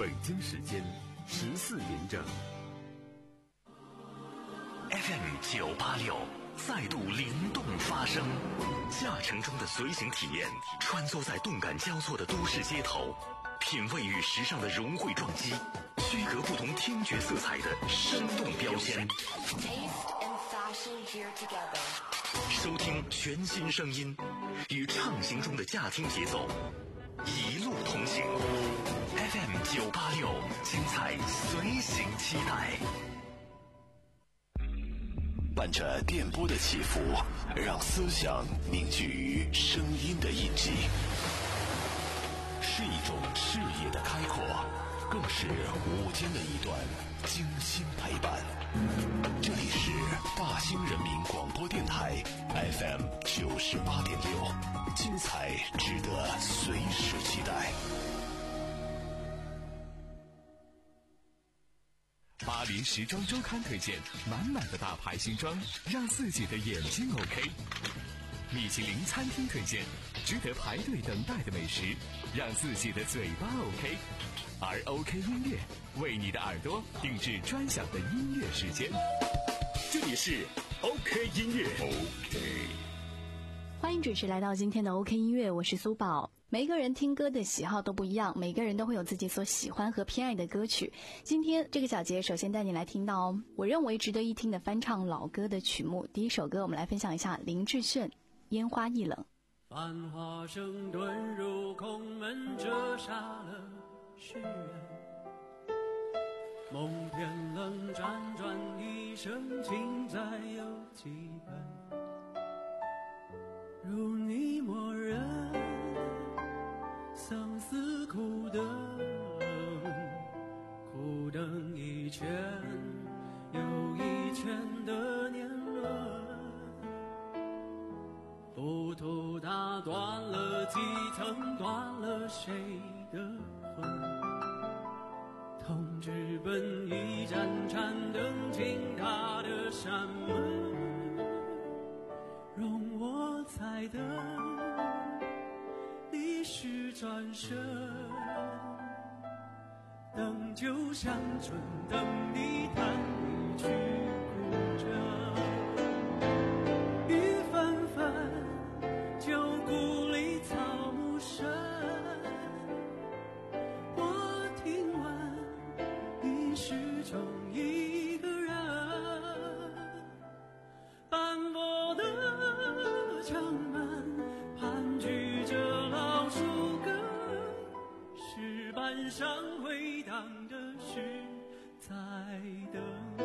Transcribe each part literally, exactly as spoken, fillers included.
北京时间十四点整。 F M 九八六再度灵动发声，驾乘中的随行体验，穿梭在动感交错的都市街头，品味与时尚的融汇撞击，区隔不同听觉色彩的生动标签。收听全新声音，与畅行中的驾听节奏，一路同行。F M 九八六，精彩随行期待。伴着电波的起伏，让思想凝聚于声音的印记，是一种视野的开阔，更是午间的一段精心陪伴。这里是大兴人民广播电台 F M 九十八点六，精彩值得随时期待。 巴黎时装周刊推荐满满的大牌新装，让自己的眼睛 OK。米其林餐厅推荐值得排队等待的美食，让自己的嘴巴 OK。而 OK 音乐为你的耳朵定制专享的音乐时间。这里是 OK 音乐 OK。 欢迎准时来到今天的 OK 音乐，我是苏宝。每一个人听歌的喜好都不一样，每个人都会有自己所喜欢和偏爱的歌曲。今天这个小节首先带你来听到我认为值得一听的翻唱老歌的曲目。第一首歌我们来分享一下林志炫《烟花易冷》。 繁华声遁入空门，折煞了世人，梦偏冷，辗转一生，情债有几本，如你默认，相思苦等，苦等一圈又一圈的年轮，浮屠打断了几层，断了谁的魂，痛直奔一盏盏灯，倾塌的山门，容我再等，历史转身，等酒香醇，等你弹一曲古筝，雨纷纷，旧故里草木深，我听闻你始终一个人，斑驳的城门盘踞着老树根，石板上回荡的是在等，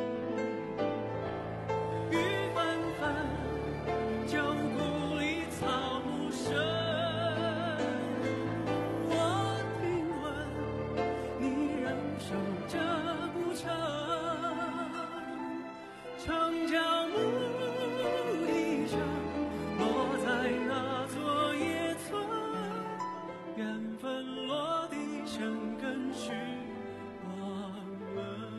雨纷纷，旧故里草木深，我听闻你仍守着古城，城郊牧笛声落在那座野村，缘分落地生根是我们。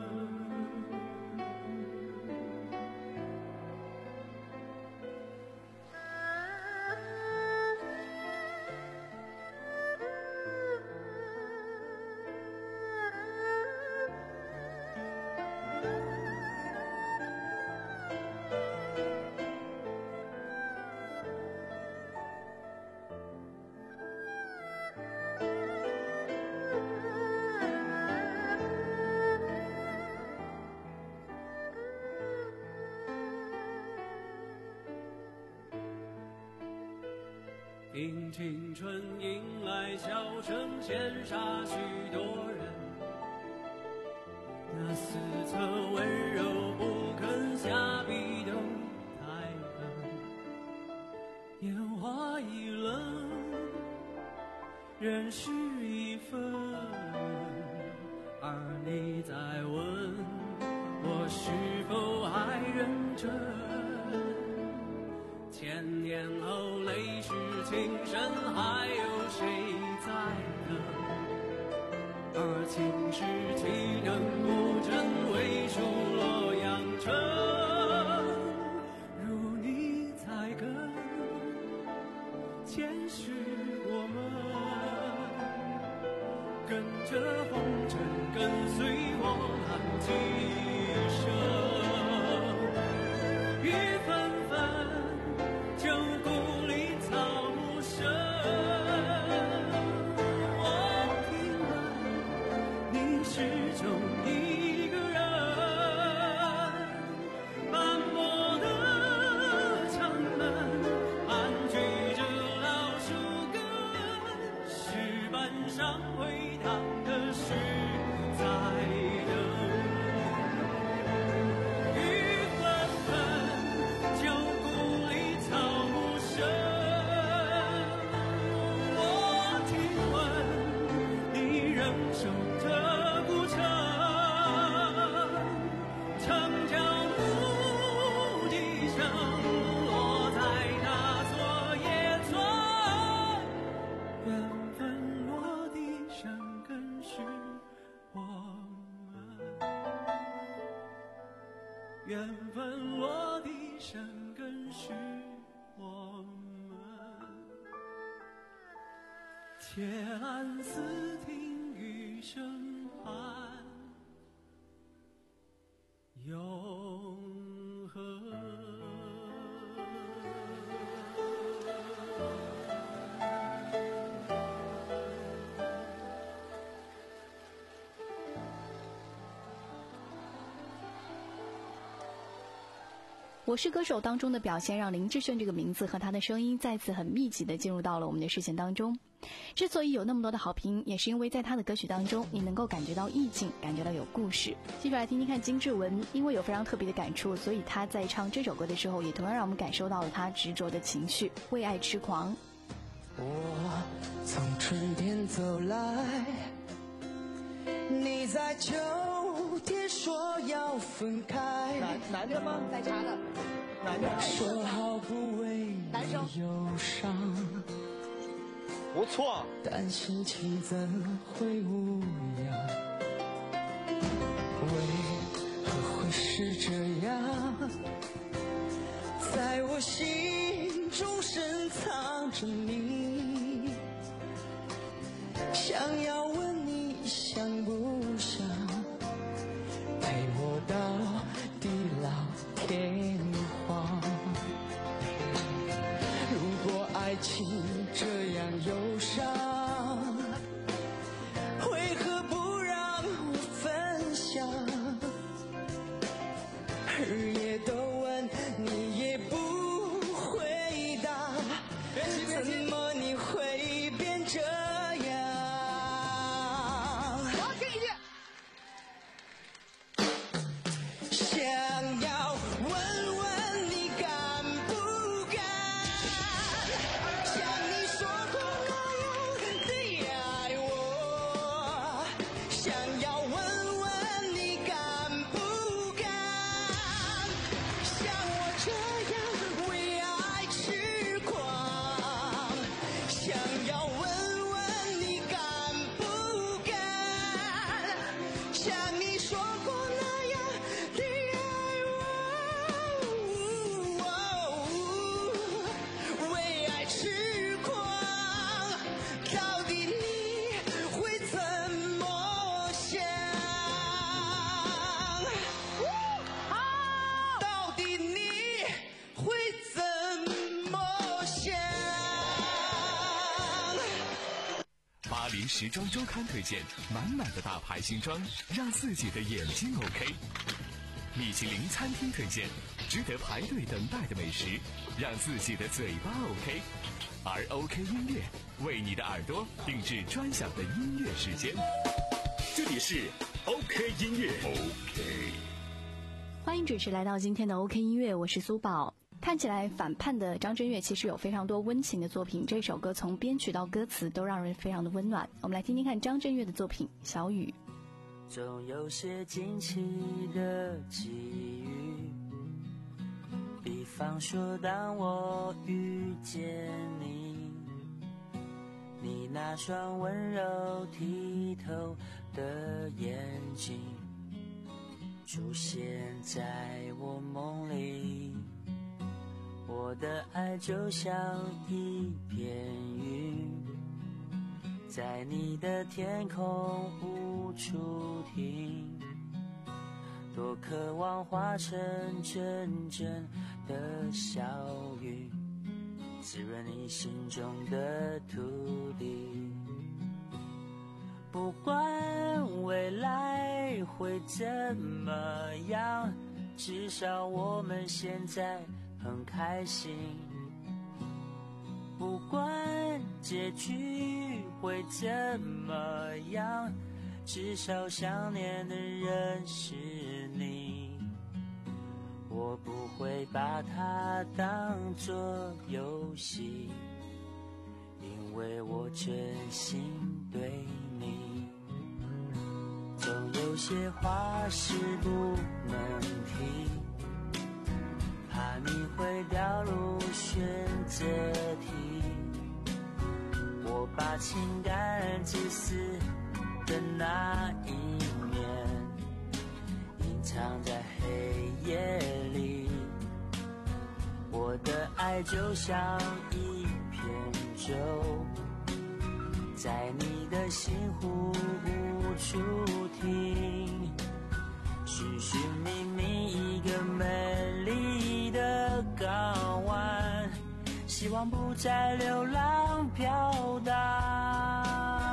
听青春迎来笑声，羡煞许多人，那四侧温柔不肯下笔都太狠，烟花易冷，人事已分，而你在问我是否还认真，千年后泪湿情深，还有谁在等？而情是岂能不真，为数洛阳城，如你在跟，前世我们跟着风筝跟随我浪迹生，雨纷纷，旧故里草木深。我听闻你始终一个人，斑驳的城门，盘踞着老树根，石板上回荡的是在等。雨纷纷，旧故里草木深。我听闻你仍守着古城，城角木笛声落在那座野村，缘分落地生根是我们，缘分落地生根是我们。铁栏似听雨声寒，永恒。 我是歌手当中的表现，让林志炫这个名字和他的声音再次很密集的进入到了我们的视线当中。之所以有那么多的好评，也是因为在他的歌曲当中，你能够感觉到意境，感觉到有故事。接着来听听看金志文，因为有非常特别的感触，所以他在唱这首歌的时候，也同样让我们感受到了他执着的情绪，为爱痴狂。 我从春天走来，你在秋天说要分开， 男男的吗？在查的，男的。 说好不为你忧伤， 不错。 但心情怎会无恙？为何会是这样？在我心中深藏着你，想要问你想不想陪我到地老天荒？如果爱情这样忧伤，为何不让我分享？日夜都问你也不回答，怎么你会变这样？ 好，听一句。 想要问问你敢不敢，像你说过那样的爱我。想要问问你敢不敢，像我这样为爱痴狂。想要问问你敢不敢，像你说过那样的爱我，为爱痴狂，到底你会怎么想？到底你会怎么想？ 巴黎时装周刊推荐满满的大牌新装，让自己的眼睛 OK。米其林餐厅推荐值得排队等待的美食，让自己的嘴巴 OK。而 OK 音乐为你的耳朵定制专享的音乐时间。这里是 OK 音乐 OK。 欢迎准时来到今天的 OK 音乐，我是苏宝。看起来反叛的张震岳其实有非常多温情的作品，这首歌从编曲到歌词都让人非常的温暖。我们来听听看张震岳的作品《小雨》。 总有些惊奇的际遇，比方说当我遇见你，你那双温柔剔透的眼睛出现在我梦里，我的爱就像一片云，在你的天空无处停。多渴望化成阵阵的小雨，滋润你心中的土地。不管未来会怎么样，至少我们现在很开心。不管结局会怎么样，至少想念的人是你。我不会把它当作游戏，因为我真心对你。总有些话是不能提，怕你会掉入选择题。我把情感自私的那一面隐藏在黑夜里，我的爱就像一片舟，在你的心湖无处停，寻寻觅觅一个美丽的港湾，希望不再流浪飘荡。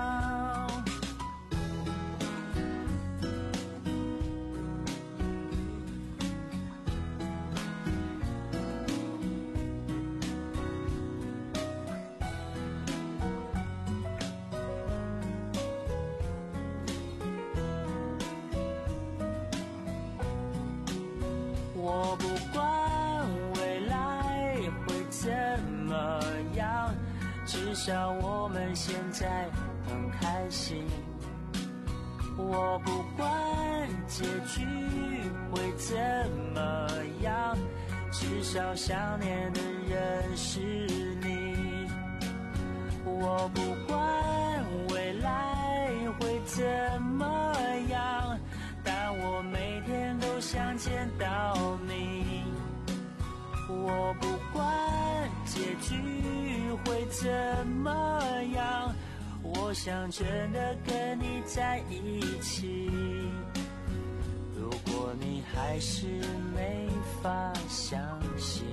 我不管未来会怎么样，至少我们现在很开心。我不管结局会怎么样，至少想念的人是你。我不管未来会怎么样，但我每天都想见到你。我不管结局会怎么样，我想真的跟你在一起。如果你还是没法相信，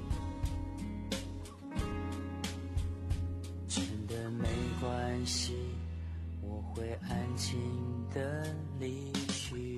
真的没关系，我会安静的离去。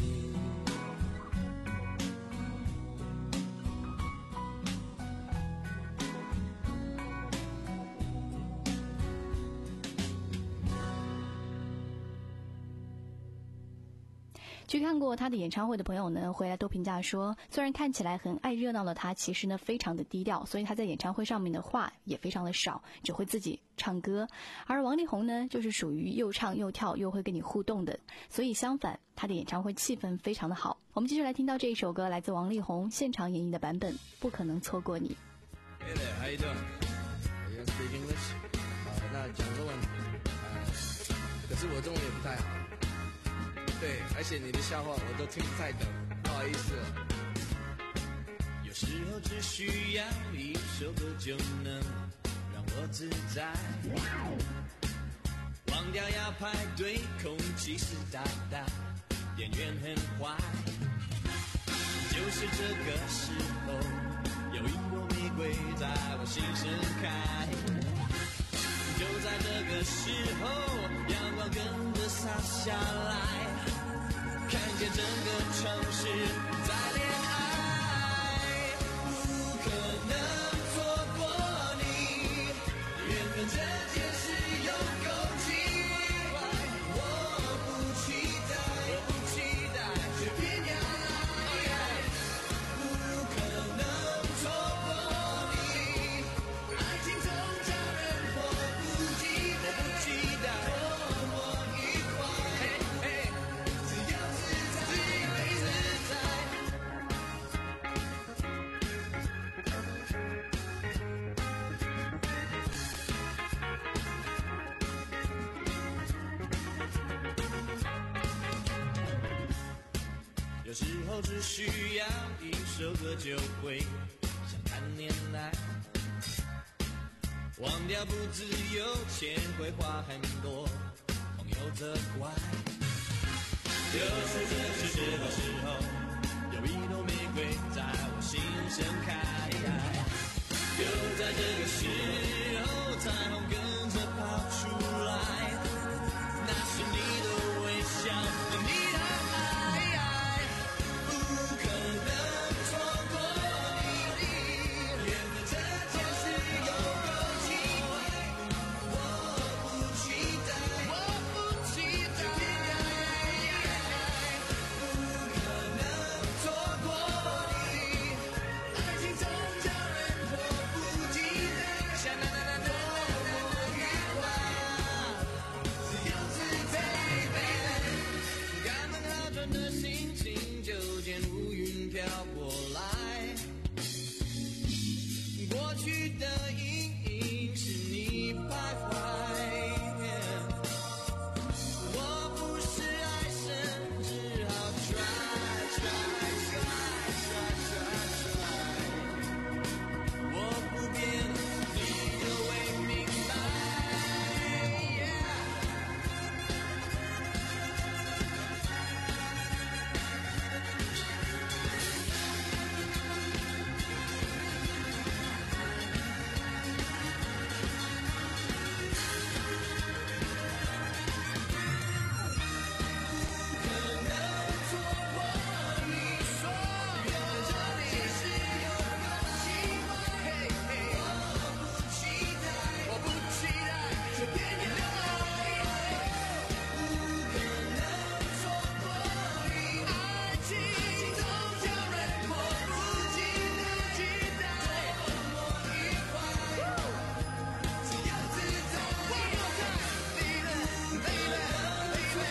去看过他的演唱会的朋友呢，回来都评价说，虽然看起来很爱热闹的他，其实呢非常的低调，所以他在演唱会上面的话也非常的少，只会自己唱歌。而王力宏呢，就是属于又唱又跳又会跟你互动的，所以相反，他的演唱会气氛非常的好。我们继续来听到这一首歌，来自王力宏现场演绎的版本《不可能错过你》。 Hey there, how you doing? Are you gonna speak English? 好，那讲中文。呃，可是我中文也不太好。对，而且你的笑话我都听不太懂，不好意思了。 有时候只需要一首歌就能让我自在，忘掉要排队，空气湿哒哒，店员很坏。就是这个时候，有一朵玫瑰在我心盛开。就在这个时候，阳光跟着洒下来，看见整个城市在恋爱。不可能错过你，缘分这件事有够奇怪。我不期待，我不期待，却偏要来。不可能错过你，爱情总叫人迫不及待，迫不及待，多么愉快。嘿嘿，只要自在，自由自在。有时候只需要一首歌就会想谈恋爱，忘掉不自由，钱会花很多，朋友责怪。 就是这世界的时候，有一朵玫瑰在我心盛开。就在这个时候，彩虹跟着跑出来，那是你的微笑，你的爱，不可能错过你。缘分这件事有够奇怪，我不期待，我不期待，不可能错过你。爱情总叫人迫不及待，像那那那那那那愉快，自由自在。赶忙好转的心情，就见乌云飘过来，过去的阴影是你徘徊。我不是爱神，只好 try try try try try。我不变，你就会明白。可能错过你说，原来这里是有个奇怪，我不期待，我不期待，却偏偏流泪。不可能错过你，爱情总叫人迫不及待，多么愉快，自由自在。你的 baby baby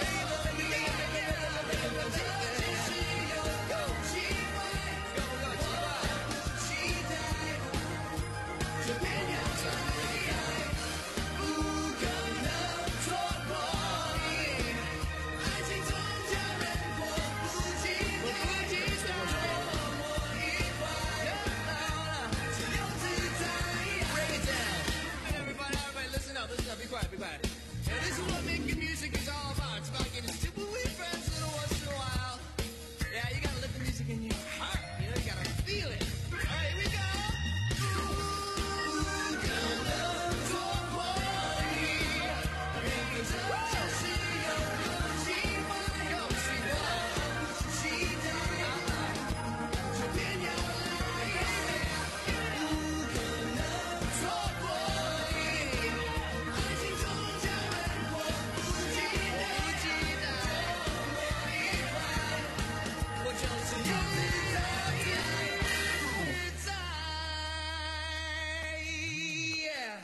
baby，这件事有够奇怪，我不期待，却偏要猜，不可能错过你。爱情总叫人迫不及待，多么愉快，自由自在。Break it down. Everybody, everybody, listen up, listen up, be quiet, be quiet. Yeah, this is what making music is all about. It's about getting stupid with friends little once in a while. Yeah, you gotta let the music in your heart. You know, you gotta feel it. All right, here we go. 不可能错过你，缘分这件事有够奇怪，有奇怪，不期待，却偏要来。不可能错过你，爱情总叫人迫不及待，多么愉快，我就是要自在，自在。Yeah。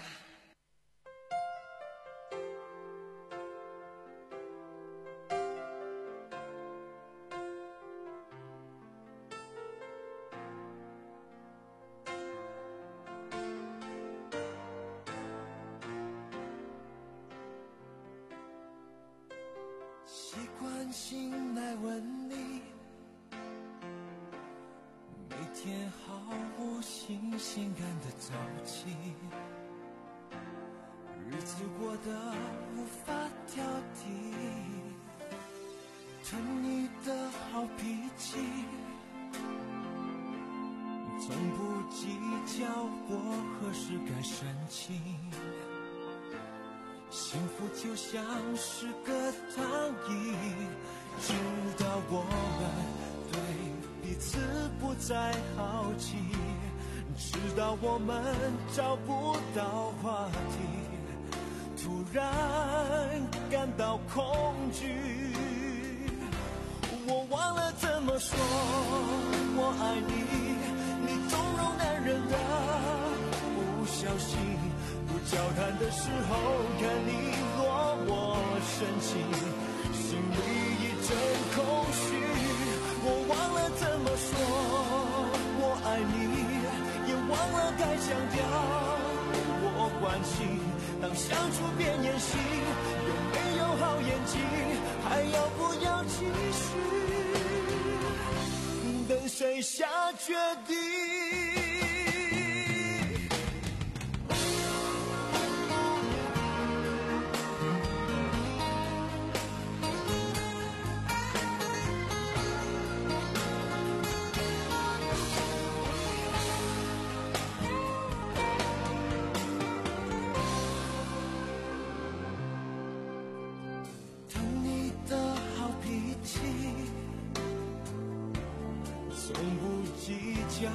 习惯性来问你，每天毫无新鲜感的早起，日子过得无法挑剔，疼你的好脾气，从不计较我何时该生气。幸福就像是个糖衣，直到我们对彼此不再好奇，直到我们找不到话题，突然感到恐惧。我忘了怎么说我爱你，你纵容男人的不小心，不交谈的时候看你落我深情，心里一阵空虚。我忘了怎么说我爱你，也忘了该强调我关心。当相处变演戏，有没有好演技，还要不要继续，等谁下决定。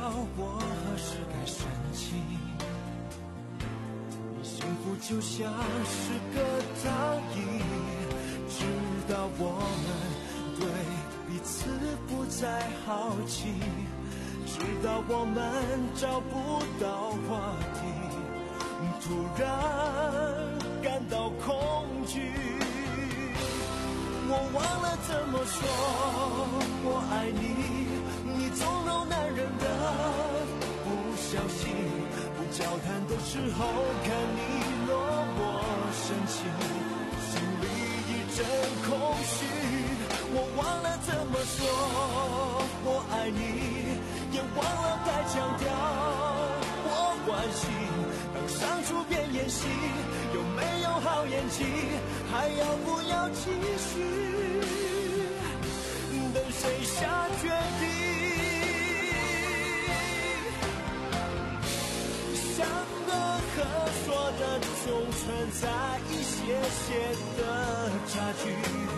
我何时该生气。你幸福就像是个逃逸，直到我们对彼此不再好奇，直到我们找不到话题，突然感到恐惧。我忘了怎么说我爱你，你总有男人的不小心，不交谈的时候看你落寞生气，心里一阵空虚。我忘了怎么说我爱你，也忘了该强调我关心。当相处变演戏，有没有好演技，还要不要继续？等谁下决定？像个可说的，总存在一些些的差距。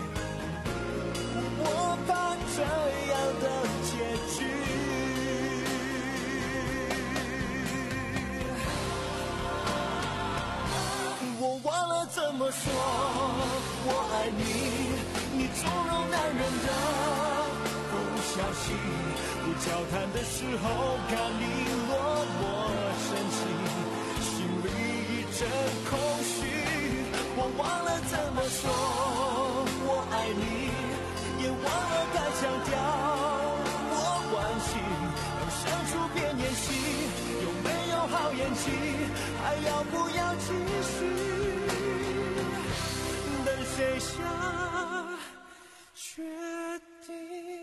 我怕这样的结局。我忘了怎么说我爱你，你纵容男人的不小心，不交谈的时候看你落寞生气，心里一阵空虚。我忘了怎么说我爱你，也忘了该强调我关心。当相处变演戏，有没有好演技，还要不要继续？等谁下决定？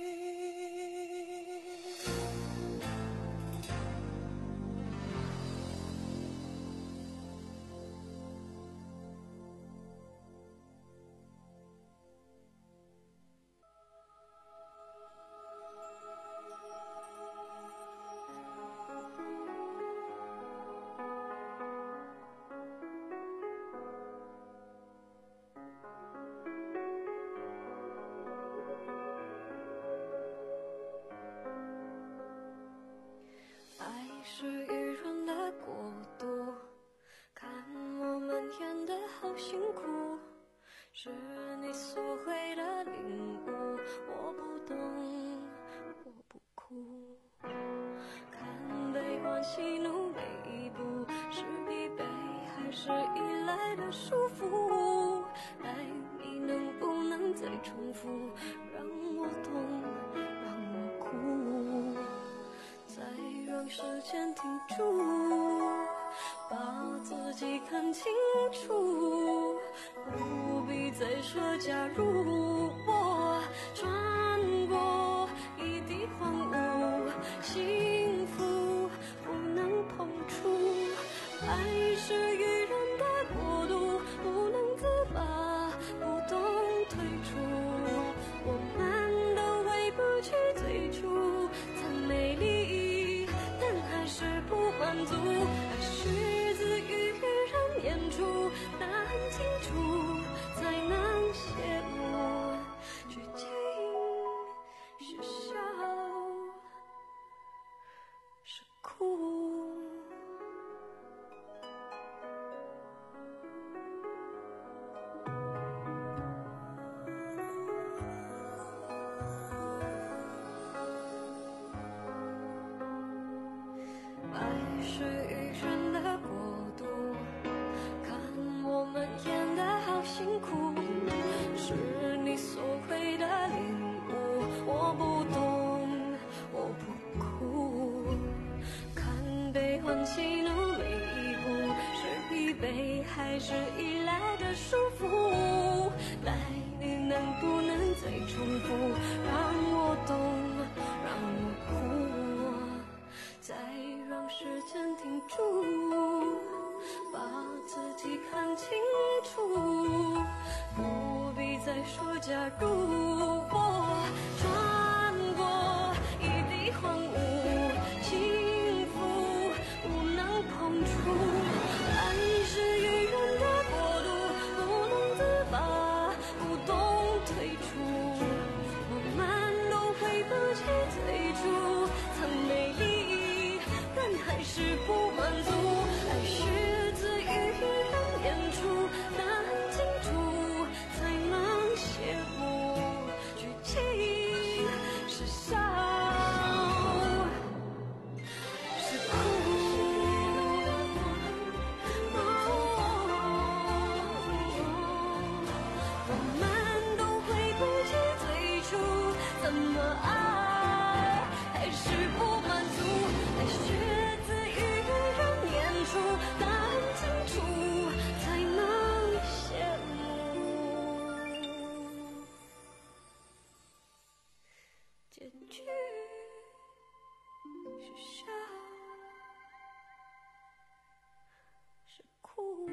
是愚人的国度，看我们演得好辛苦，是你所谓的领悟，我不懂，我不哭。看悲欢喜怒每一步，是疲惫还是依赖的束缚？爱你能不能再重复，让我懂，让我哭。再让时间停住，把自己看清楚，不必再说假如。我穿过一地荒芜，幸福不能碰触。爱是愚人的国度，不能自拔，不懂退出。我们都回不去最初，再美丽还是不满足，爱是自于人演出，答案清楚才能写入。 是笑，是哭。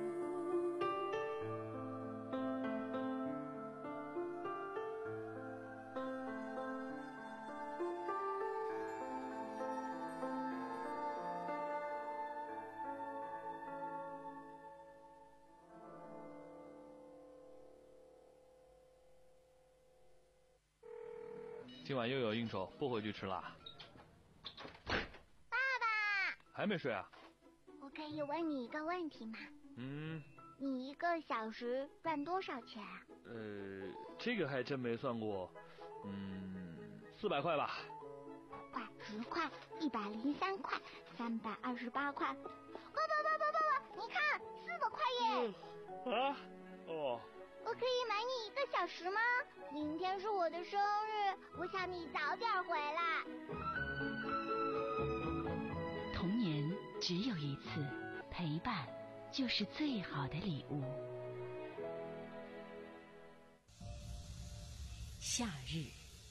今晚又有应酬，不回去吃啦。 爸爸， 还没睡啊？ 我可以问你一个问题吗？ 嗯。 你一个小时赚多少钱啊？ 呃，这个还真没算过。嗯，四百块吧。 五块、十块、一百零三块、三百二十八块。爸爸爸爸爸爸，你看，四百块耶！ 嗯、啊？哦。 我可以买你一个小时吗？明天是我的生日，我想你早点回来。 童年只有一次，陪伴就是最好的礼物。夏日，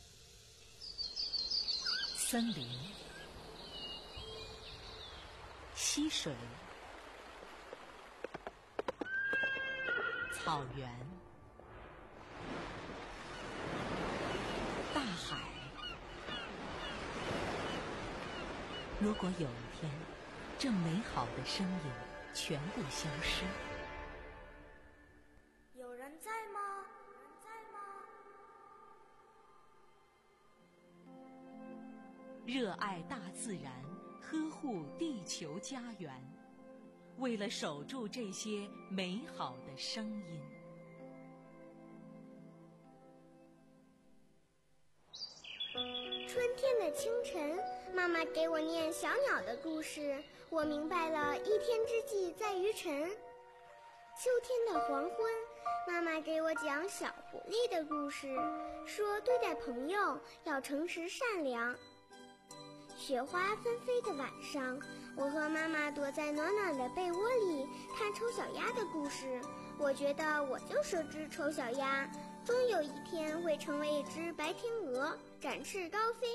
森林，溪水，草原，大海。如果有一天，这美好的声音全部消失， 有人在吗？有人在吗？ 热爱大自然，呵护地球家园，为了守住这些美好的声音。 春天的清晨，妈妈给我念小鸟的故事，我明白了一天之计在于晨。秋天的黄昏，妈妈给我讲小狐狸的故事，说对待朋友要诚实善良。雪花纷飞的晚上，我和妈妈躲在暖暖的被窝里看丑小鸭的故事，我觉得我就是只丑小鸭，终有一天会成为一只白天鹅，展翅高飞。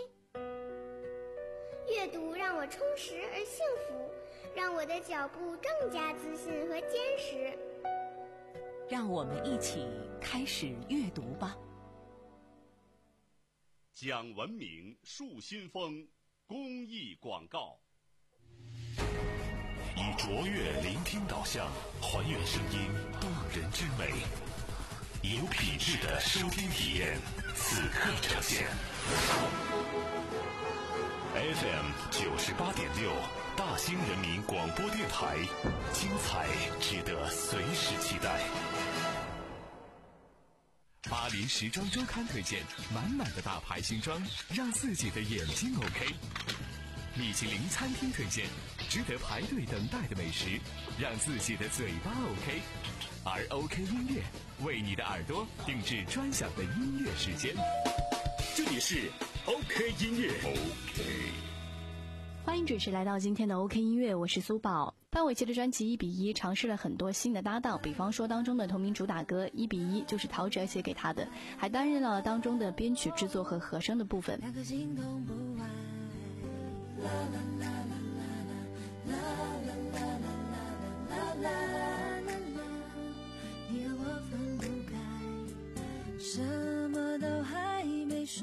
阅读让我充实而幸福，让我的脚步更加自信和坚实。 让我们一起开始阅读吧。 讲文明树新风公益广告。 以卓越聆听导向，还原声音动人之美，有品质的收听体验，此刻呈现。F M 九十八点六，大兴人民广播电台，精彩值得随时期待。 巴黎时装周刊推荐满满的大牌新装，让自己的眼睛 OK。米其林餐厅推荐值得排队等待的美食，让自己的嘴巴 OK。而 OK 音乐为你的耳朵定制专享的音乐时间。 这里是 OK 音乐 OK。 欢迎准时来到今天的 OK 音乐，我是苏宝。范玮琪的专辑《一比一》尝试了很多新的搭档，比方说当中的同名主打歌《一比一》就是陶喆写给他的，还担任了当中的编曲制作和和声的部分。 那颗心痛不完，啦啦啦啦啦啦啦啦啦啦啦啦，你和我分不开，什么都还没说，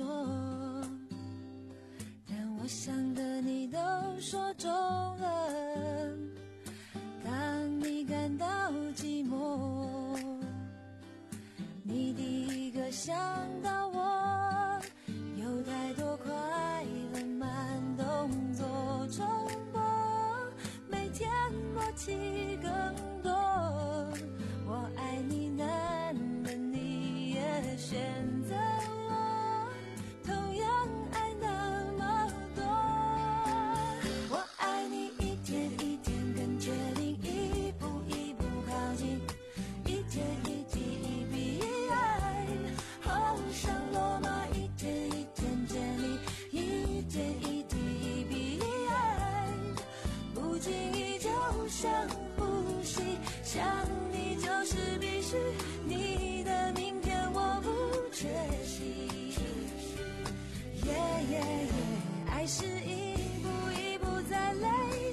但我想的你都说中了。当你感到寂寞，你第一个想到我，有太多快乐慢动作重播，每天默契更多。我爱你难的你也选择我，同样爱那么多。我爱你一天一天更确定，一步一步靠近，一点一滴一比一爱，好像罗马一天一天建立，一点一滴一比一爱，不经意就像呼吸，想你就是必须，你的明天我不缺席。耶耶耶，爱是一步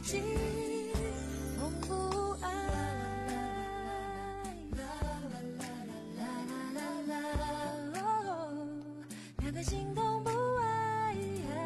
起，痛不爱。两个心动不爱，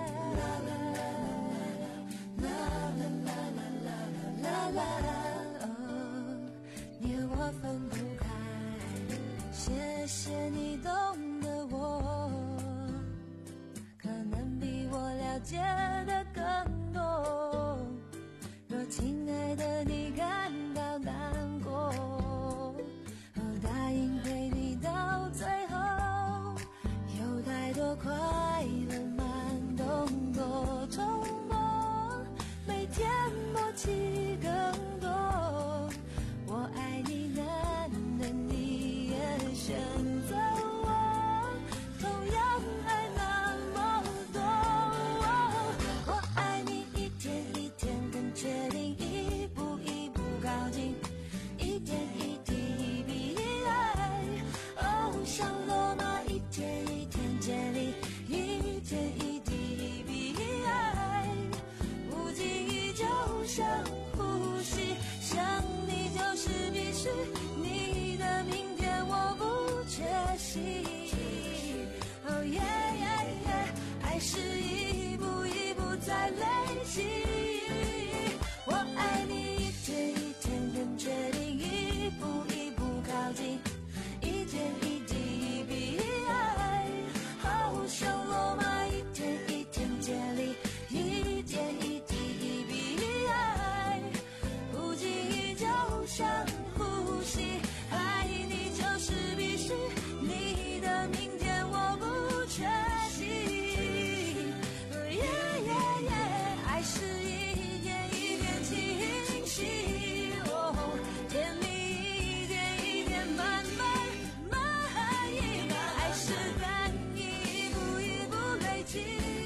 你和我分不开。谢谢你懂得我，可能比我了解的更多。若亲爱的你感到难过，我答应陪你到最后。有太多快乐慢动作重播，每天默契更多。我爱你难得你也选择我，同样爱那么多。我爱你一天一天更确定，一步一步靠近，一点一滴比爱。哦，像罗马一天一天建立，一点一滴比爱。不经意就像呼吸，想你就是必须，你的明天我不缺席。哦耶耶耶，爱是一步一步在累积。我爱你一天一天更确定，一步一步靠近，一点一滴比爱。好像罗马一天一天建立，一点一滴比爱。不经意就像呼吸，爱你就是必须，你的明天我不缺席。耶耶耶，爱是一点一点清晰，哦，甜蜜一点一点慢慢慢意，爱是感应一步一步累积，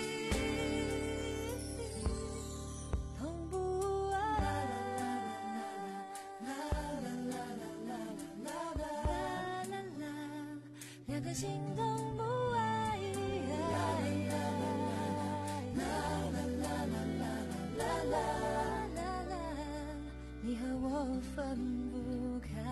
痛不爱。两个心动不爱，你和我分不开。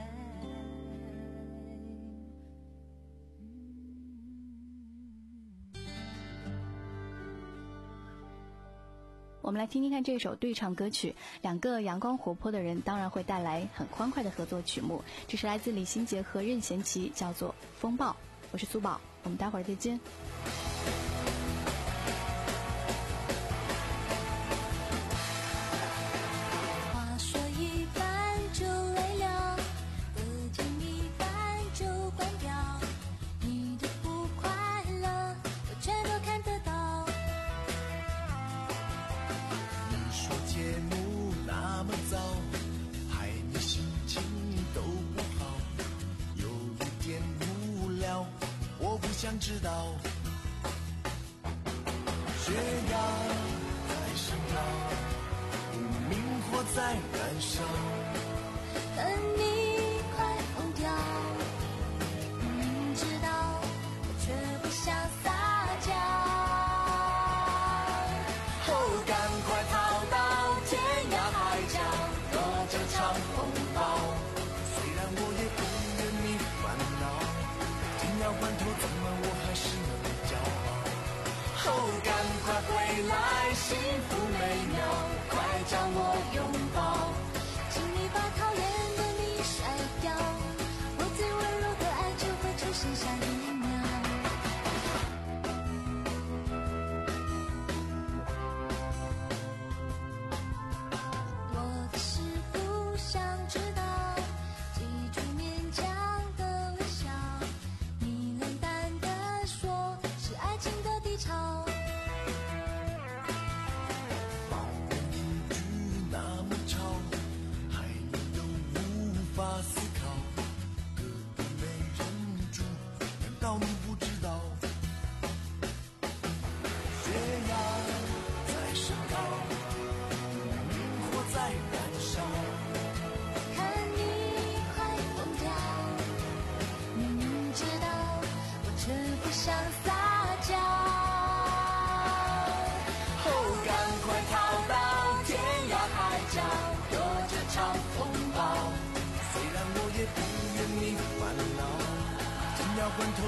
我们来听听看这首对唱歌曲，两个阳光活泼的人当然会带来很欢快的合作曲目，这是来自李心洁和任贤齐，叫做《风暴》。我是苏宝，我们待会儿再见。 话说一半就累了，歌听一半就关掉，你的不快乐我全都看得到。 你说节目那么早，害你心情都不好，有一点无聊，我不想知道。血压在升高，无名火在燃烧， 等你快疯掉，明知道我却不想撒娇。 哦，赶快逃到天涯海角，躲这场风暴。虽然我也不愿你烦恼，紧要关头怎么我还是那么骄傲。哦，赶快回来，幸福美妙，快将我拥抱。 请你把讨厌的你甩掉，我最温柔的爱就会出现下一秒。我的事不想知道，记住勉强的微笑，你冷淡的说是爱情的低潮。 那么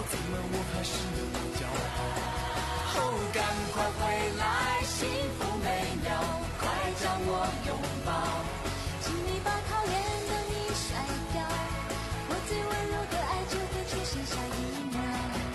怎么我还是骄傲？哦，赶快回来，幸福美妙，快将我拥抱。 请你把讨厌的你甩掉，我最温柔的爱就会出现下一秒。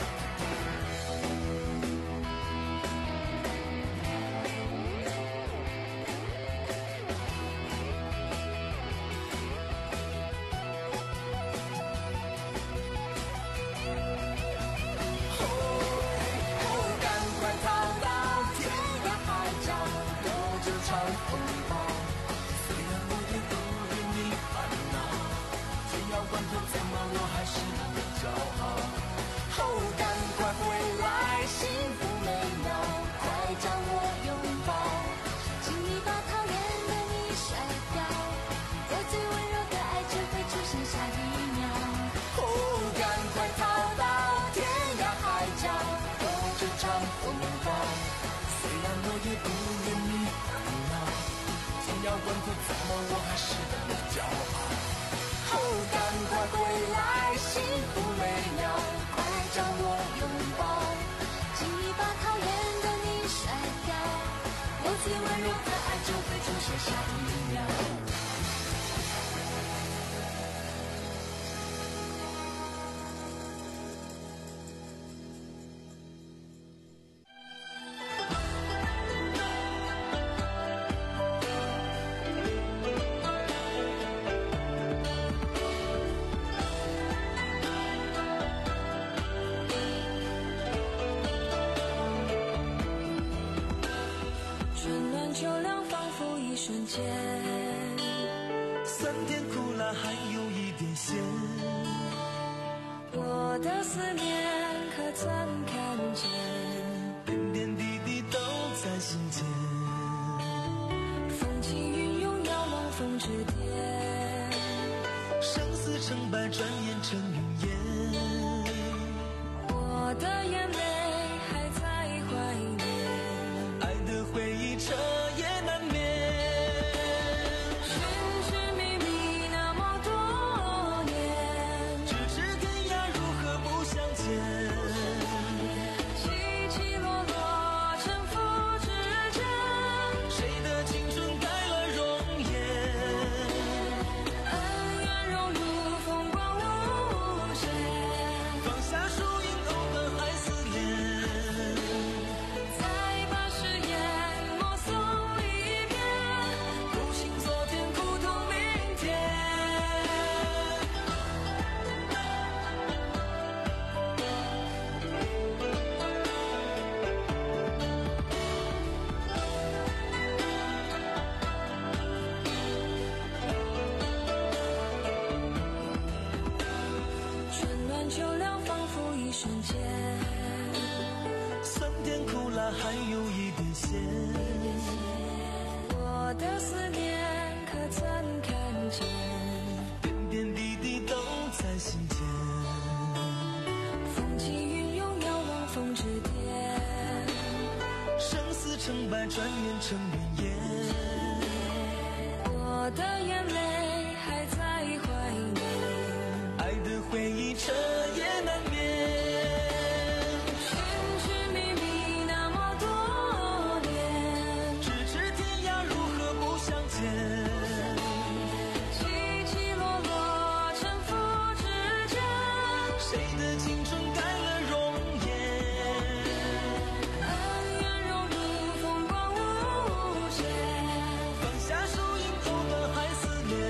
关头怎么我还是那么骄傲？哦，赶快回来，幸福美妙，快将我拥抱。 请你把讨厌的你甩掉，我最温柔的爱就会出现下一秒。 酸甜苦辣还有一点咸， 我的思念可曾看见？ 点点滴滴都在心间。 风起云涌，遥望风之巅。 生死成败，转眼成云烟。 我的眼泪还在怀念， 爱的回忆彻夜难眠。酸甜苦辣还有一点咸， 我的思念可曾看见？ 点点滴滴都在心间。 风起云涌，遥望风之巅。 生死成败，转眼成云烟。 我的眼泪还在怀念， 爱的回忆彻夜难眠。 放下输赢后的还思念。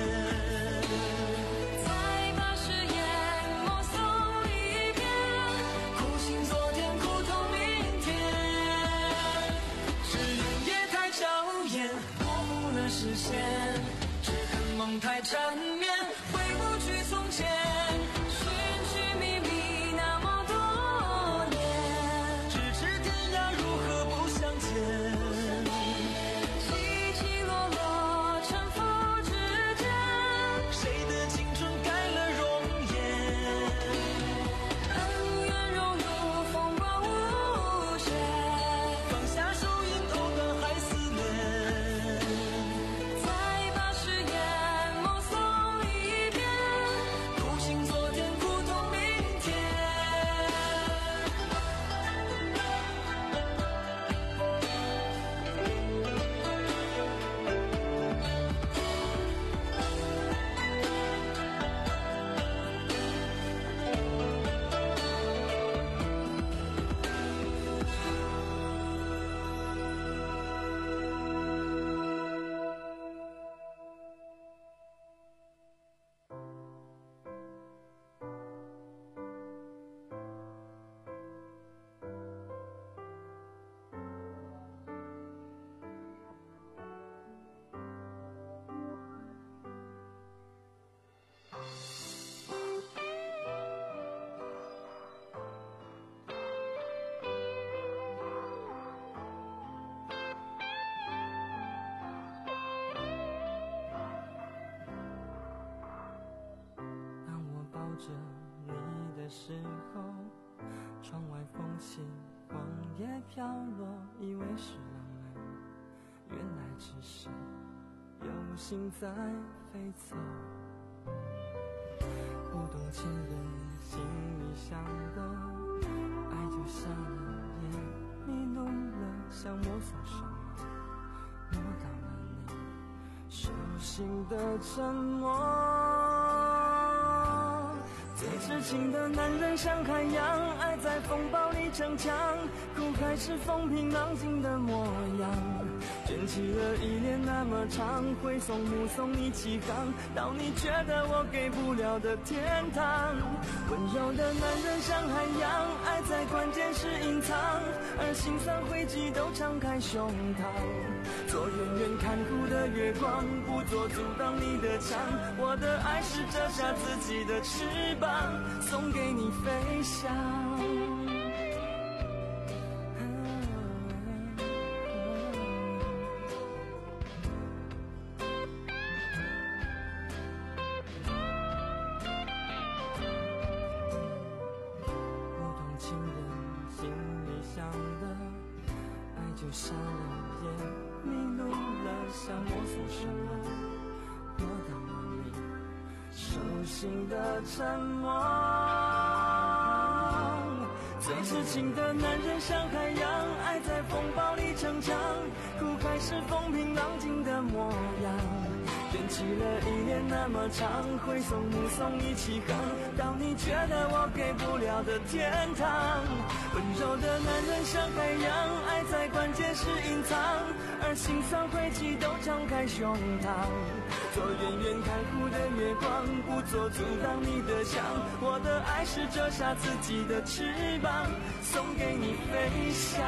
时候，窗外风起，黄叶飘落，以为是浪漫，原来只是有心在飞走。不懂情人心里想的，爱就瞎了眼，迷路了，想摸索什么，摸到了你手心的沉默。最痴情的男人像海洋，爱在风暴里逞强，苦海是风平浪静的模样。卷起了依恋那么长，会送目送你起航，到你觉得我给不了的天堂。温柔的男人像海洋，爱在关键时隐藏，而心酸汇集都敞开胸膛。做远远看顾的月光，不做阻挡你的墙。我的爱是折下自己的翅膀，送给你飞翔。不懂情人心里想的，爱就瞎了眼，迷路了，想摸索什么，摸到了你手心的沉默。最痴情的男人像海洋，爱在风暴里逞强，苦海是风平浪静的模样。卷起了依恋那么长，会送目送你起航，到你觉得我给不了的天堂。温柔的男人像海洋，爱在关键时隐藏，而心酸汇集都敞开胸膛。做远远看护的月光，不做阻挡你的墙。我的爱是折下自己的翅膀，送给你飞翔。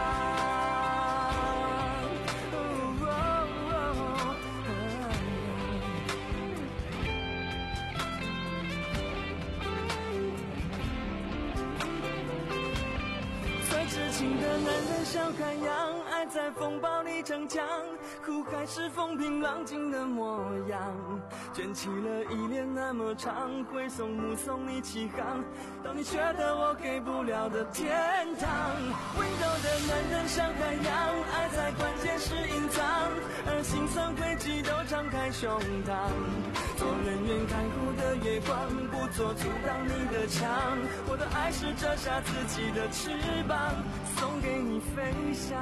痴情的男人像海洋，爱在风暴里逞强，苦海是风平浪静的模样。卷起了依恋那么长，会送目送你起航，到你觉得我给不了的天堂。温柔的男人像海洋，爱在关键时隐藏，而心酸汇集都敞开胸膛。做人远看护的月光，不做阻挡你的墙。我的爱是折下自己的翅膀，送给你飞翔。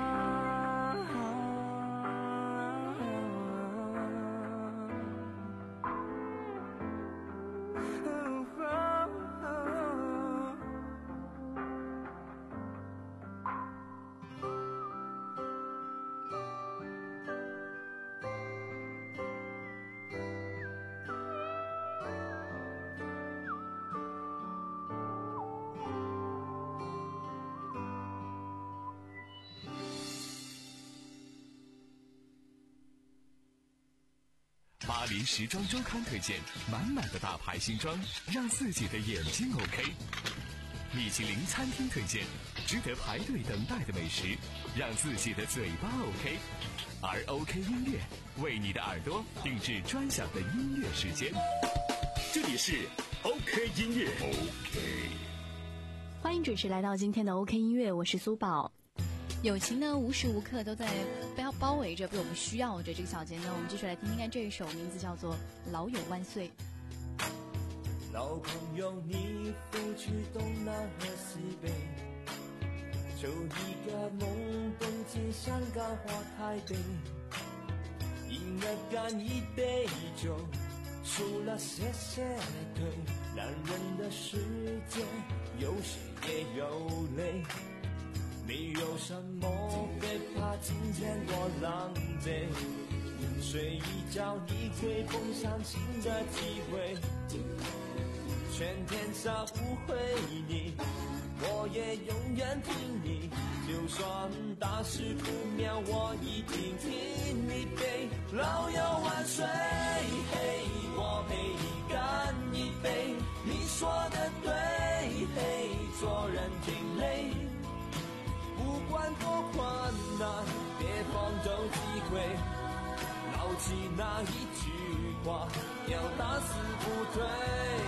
巴黎时装周刊推荐满满的大牌新装，让自己的眼睛 OK。米其林餐厅推荐值得排队等待的美食，让自己的嘴巴 OK。而 OK 音乐为你的耳朵定制专享的音乐时间。 这里是 OK 音乐 OK。 欢迎准时来到今天的 OK 音乐，我是苏宝。友情呢，无时无刻都在被包围着，被我们需要着。这个小节呢，我们继续来听听看这一首，名字叫做《老友万岁》。 老朋友，你飞去东南和西北，就一个懵懂进香港或台北，饮了干一杯酒，输了谢谢对，男人的世界有血也有泪。没有什么会怕今天我浪费，睡一觉你会碰上新的机会，全天下误会你，我也永远听你，就算大事不妙我一定听你背。老友万岁，嘿，我陪你干一杯，你说的对，嘿，做人挺累，不管多困难，别放走机会，牢记那一句话，要打死不退。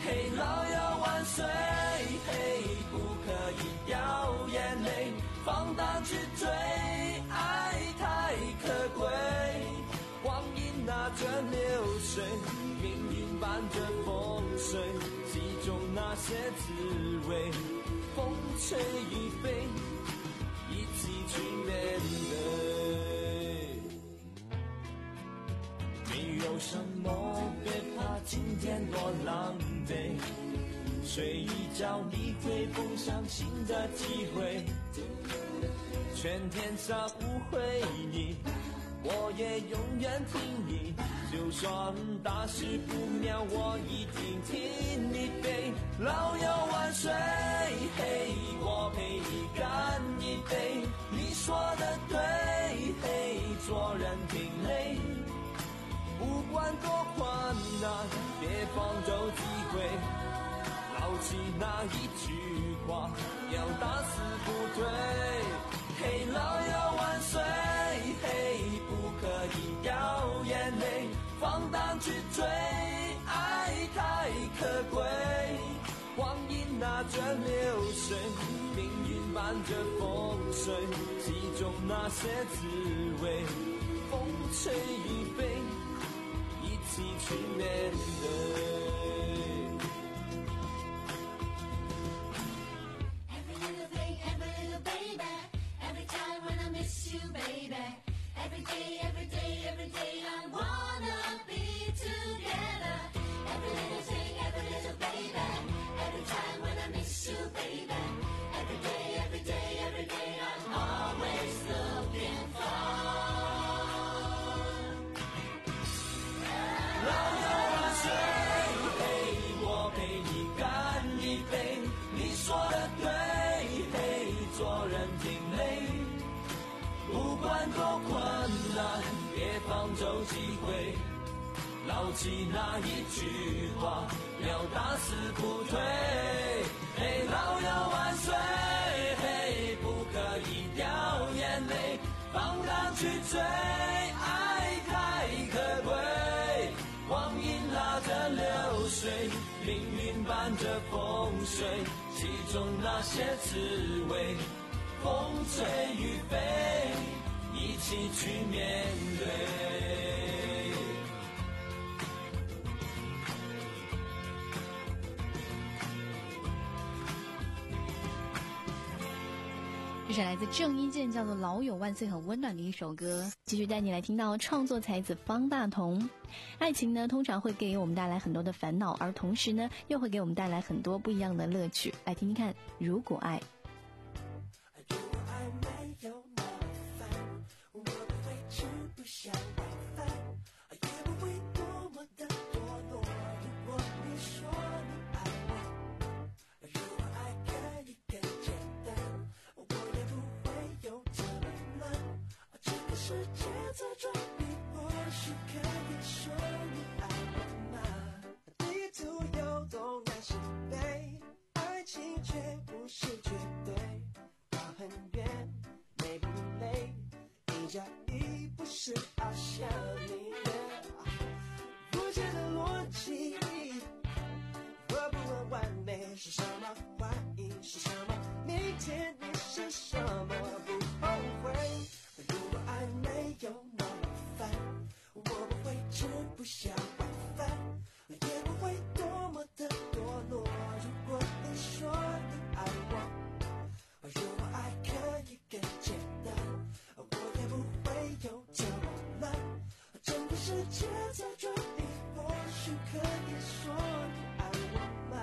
嘿，老友万岁，嘿，不可以掉眼泪，放荡去追，爱太可贵，光阴拿着流水，命运伴着风水，其中那些滋味，风吹雨飞，一起去面对。没有什么别怕今天多狼狈，睡一觉你会碰上新的机会，全天下误会你，我也永远听你，就算大事不妙我一定听你背。老友万岁，嘿，我陪你干一杯，你说的对，嘿，做人挺累，不管多困难别放走机会，牢记那一句话，要打死不退。嘿，老友万岁，嘿，不可以掉眼泪，放荡去追，爱太可贵，光阴拿着流水，命运伴着风水，其中那些滋味，风吹雨飞，一起去面对。 Every day, every day, every day, I wanna be together. Every little thing, every little baby. Every time when I miss you, baby. Every day, every day, every day, I'm always looking for. 老友万岁，嘿，我陪你干一杯，你说的对，嘿，做人挺累，不管多困难别放走机会，牢记那一句话，要打死不退。嘿，老友万岁，嘿，不可以掉眼泪，放荡去追，爱太可贵，光阴拉着流水，命运伴着风水，其中那些滋味，风吹雨飞，一起去面对。 这是来自郑伊健，叫做《老友万岁》，很温暖的一首歌。继续带你来听到创作才子方大同。爱情呢，通常会给我们带来很多的烦恼，而同时呢，又会给我们带来很多不一样的乐趣。来听听看，如果爱。 想晚饭，也不会多么的堕落。如果你说你爱我，如果爱可以更简单，我也不会有这么乱。这个世界在转，你或许可以说你爱我吗？地图有东南西北，爱情却不是绝对。跑很远，累不累？一加一不是好像你的不见的逻辑，我不问完美是什么，怀疑是什么，明天你是什么，不后悔。如果爱没有那么烦，我不会吃不下晚饭，也不会多么的堕落。如果你说你爱我，如果爱可以更简单，我也不会有这么乱。整个世界在转，你或许可以说你爱我吗？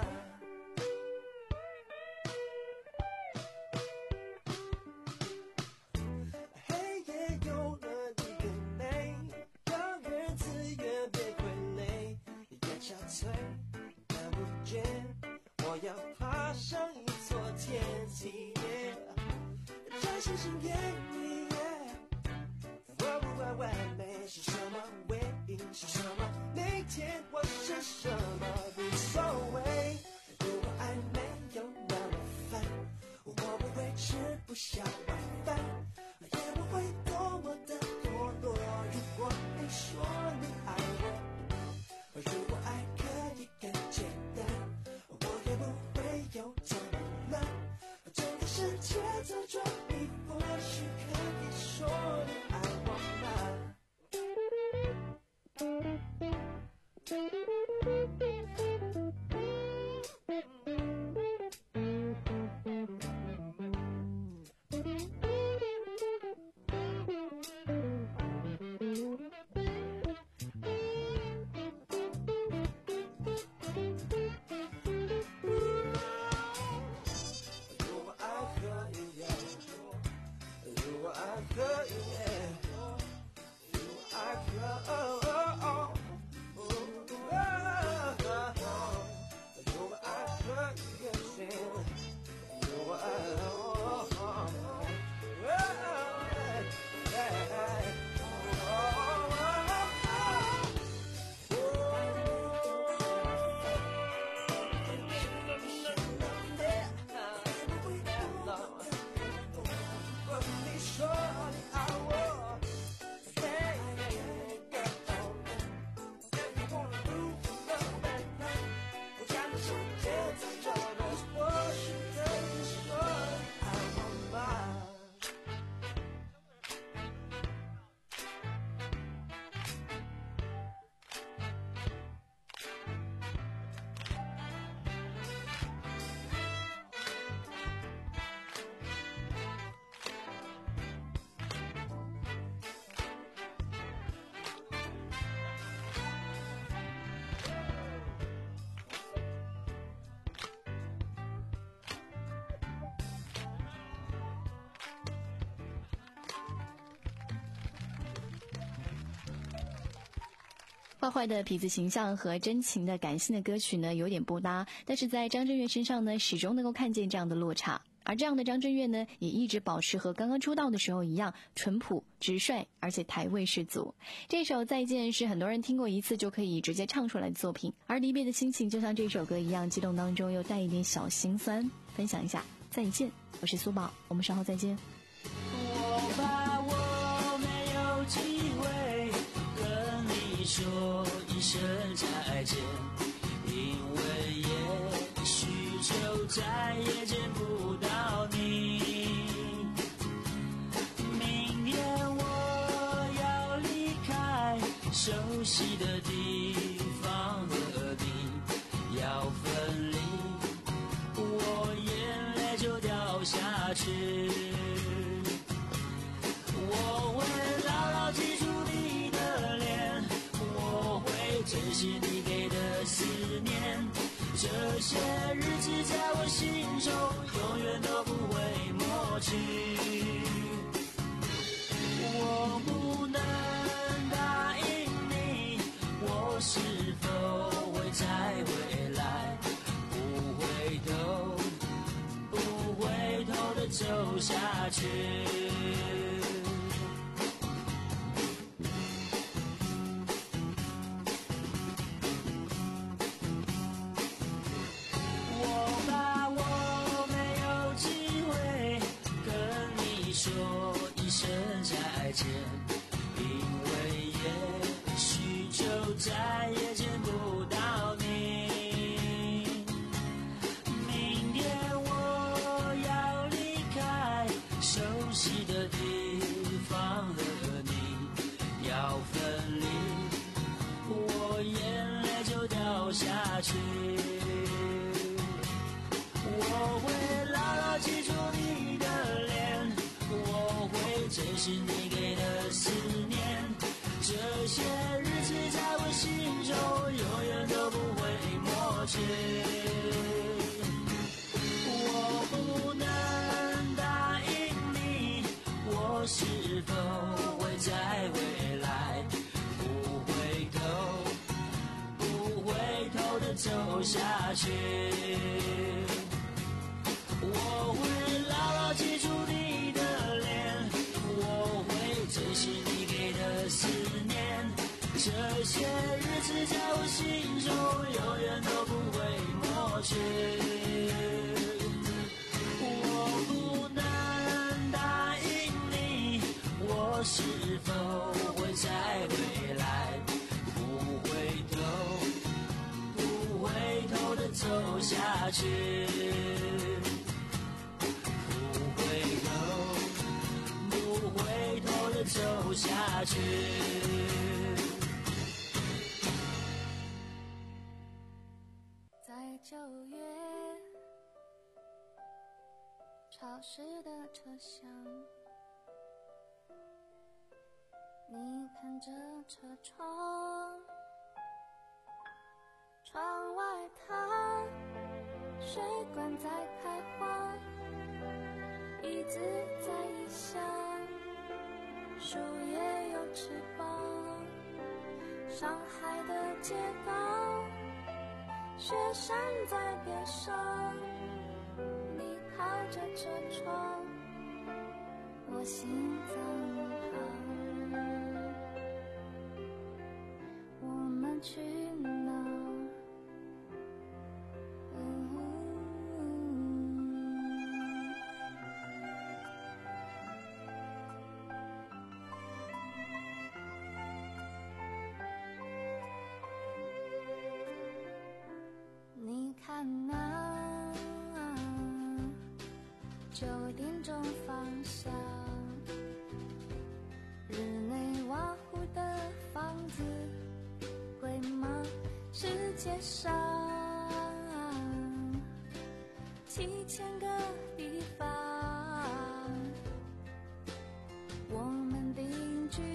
黑夜有了一个美，让日子越别傀儡，越憔悴，看不见，我要爬上一座天际，让星星给你。我不管完美是什么，唯一是什么，明天我是什么，无所谓。如果爱没有那么烦，我不会吃不下晚饭，也不会多么的堕落。如果你说你爱我，如果爱可以更简单， 节奏中你或许可以说你爱我吗？ 坏坏的痞子形象和真情的感性的歌曲呢有点不搭，但是在张震岳身上呢始终能够看见这样的落差。而这样的张震岳呢也一直保持和刚刚出道的时候一样淳朴直率，而且台味十足。这首再见是很多人听过一次就可以直接唱出来的作品，而离别的心情就像这首歌一样，激动当中又带一点小心酸。分享一下再见，我是苏宝，我们稍后再见。 我怕我没有机会跟你说一声再见，因为也许就再也见不到你。明天我要离开熟悉的地方和你要分离，我眼泪就掉下去。我会牢牢记住你的脸，我会珍惜你给的思念，这些日子在我心中永远都不会抹去。我不能答应你，我是否会在未来不回头不回头的走下去。说一声再见，因为也许就再也见不到你。明天我要离开熟悉的地方和你要分离，我眼泪就掉下去。我会牢牢记住你的脸，我会珍惜你给的思念，这些日子在我心中永远都不会抹去。我不能答应你，我是否会在未来不回头不回头的走下去。我会牢牢记住你的脸，我会珍惜你给的思念，这些日子在我心中永远都不会抹去。我不能答应你，我是否会在未来不回头不回头的走下去。不会不下去。 在九月潮湿的车厢，你看着车窗，窗外它水管在开花，椅子在异乡，树叶有翅膀，上海的街道，雪山在边上，你靠着车窗，我心脏旁，我们去哪？你看那九点钟方向，日内瓦湖的房子贵吗？世界上七千个地方，我们定居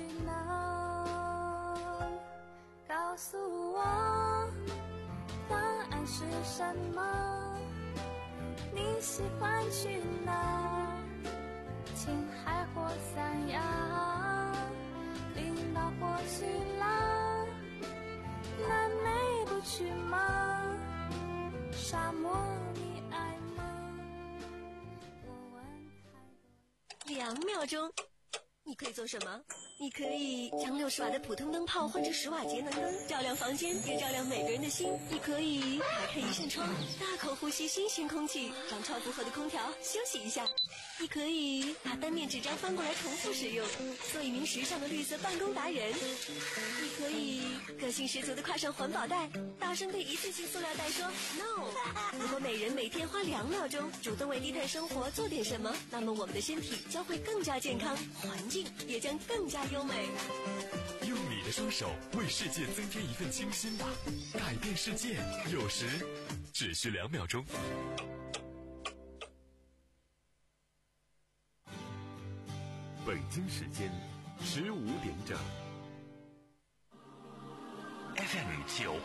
哪？告诉我答案是什么？你喜欢去哪？青海或三亚，冰岛或希腊，南美不去吗？沙漠你爱吗？我问太多。 两秒钟，你可以做什么？你可以将六十瓦的普通灯泡换成十瓦节能灯，照亮房间，也照亮每个人的心。你可以打开一扇窗，大口呼吸新鲜空气，让超负荷的空调休息一下。你可以把单面纸张翻过来重复使用，做一名时尚的绿色办公达人。你可以个性十足的挎上环保袋，大声对一次性塑料袋说 no。如果每人每天花两秒钟主动为低碳生活做点什么，那么我们的身体将会更加健康，环境也将更加优美。 用你的双手为世界增添一份清新吧，改变世界有时只需两秒钟。 北京时间十五点整。F M 九